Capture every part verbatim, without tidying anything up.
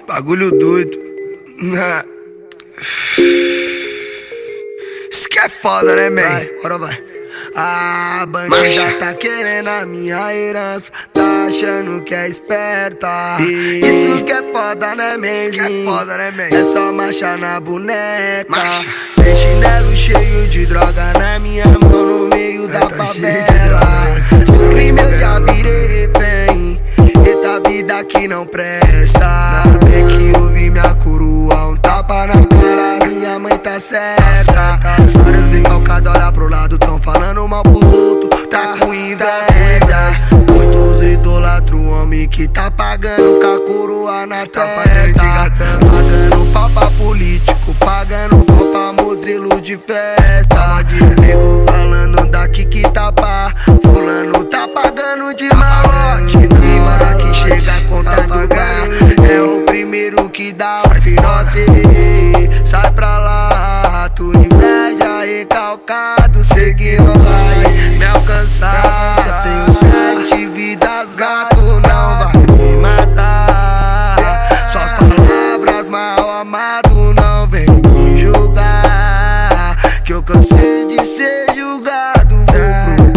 Bagulho doido. Isso que é foda, né, man? Vai, bora vai. A bandida tá querendo a minha herança, tá achando que é esperta. Isso que é foda, né, man? Isso que é foda, né, man? É só marcha na boneca. Marcha. Sem chinelo cheio de droga na minha mão, no meio da favela. Do crime eu já virei refém. Eita vida que não presta. Bem que eu vi minha coroa, um tapa na cara, minha mãe tá certa. Vários encalcados olha pro lado, tão falando mal pros outros, tá com inveja. Muitos idolatram o homem que tá pagando com a coroa na testa. Pagando pau pra político, pagando pau pra modelo de festa. Nego falando daqui que tá pá, fulano tá pagando de malote. Na hora que chega a conta do bar, é o primeiro que dá o pinote. Sai pra lá, tu inveja recalcado, sei que não vai me alcançar. Tenho sete vidas, gato não vai me matar. Suas palavras mal amado não vem me julgar, que eu cansei de ser julgado, vou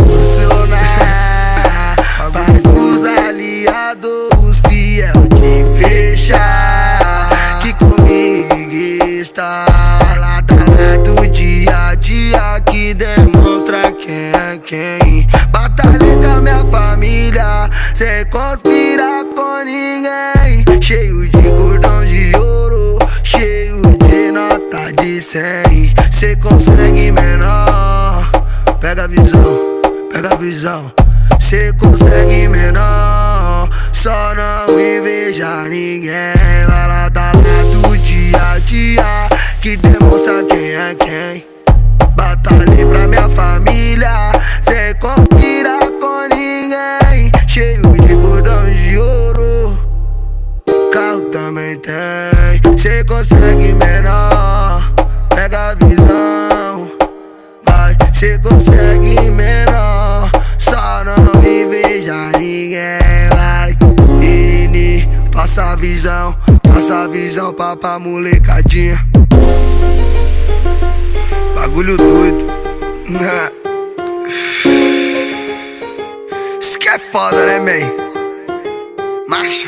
proporcionar paz pros aliados fiel de fechar, que comigo está lado a lado dia a dia, que demonstra quem é quem. Batalhei com a minha família, sem conspirar com ninguém. Cheio de cordão de ouro, cheio de nota de cem. Cê consegue menor, pega a visão, pega a visão. Cê consegue menor, só não inveja ninguém. Vai lá da lado dia a dia, que demonstra quem é quem. Batalhei pra minha família, sem conspirar com ninguém. Cheio de cordão de ouro, carro também tem. Cê consegue menor, pega a visão. Vai, cê consegue menor, só não me beija ninguém. Vai, Irini, passa a visão, passa a visão pra, pra molecadinha. Bagulho doido. Isso que é foda, né, man? Marcha.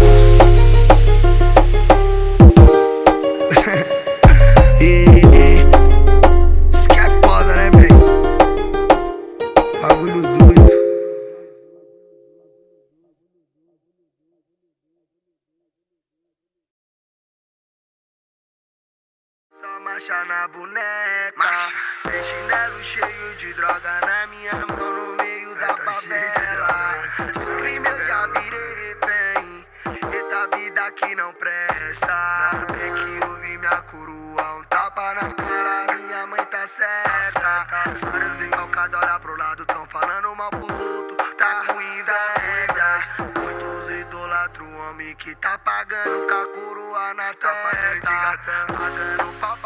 Isso que é foda, né, man? Bagulho doido. Só marcha na boneca, marcha. Sem chinelo cheio de droga na minha mão, no meio da favela. Do crime eu já virei refém. Eita vida que não presta. Bem que eu vi minha coroa, um tapa na cara, minha mãe tá certa. Vários encalcados olha pro lado, tão falando mal pros outros, tá com inveja. Muitos idolatram o homem que tá pagando com a coroa na testa. Pagando papo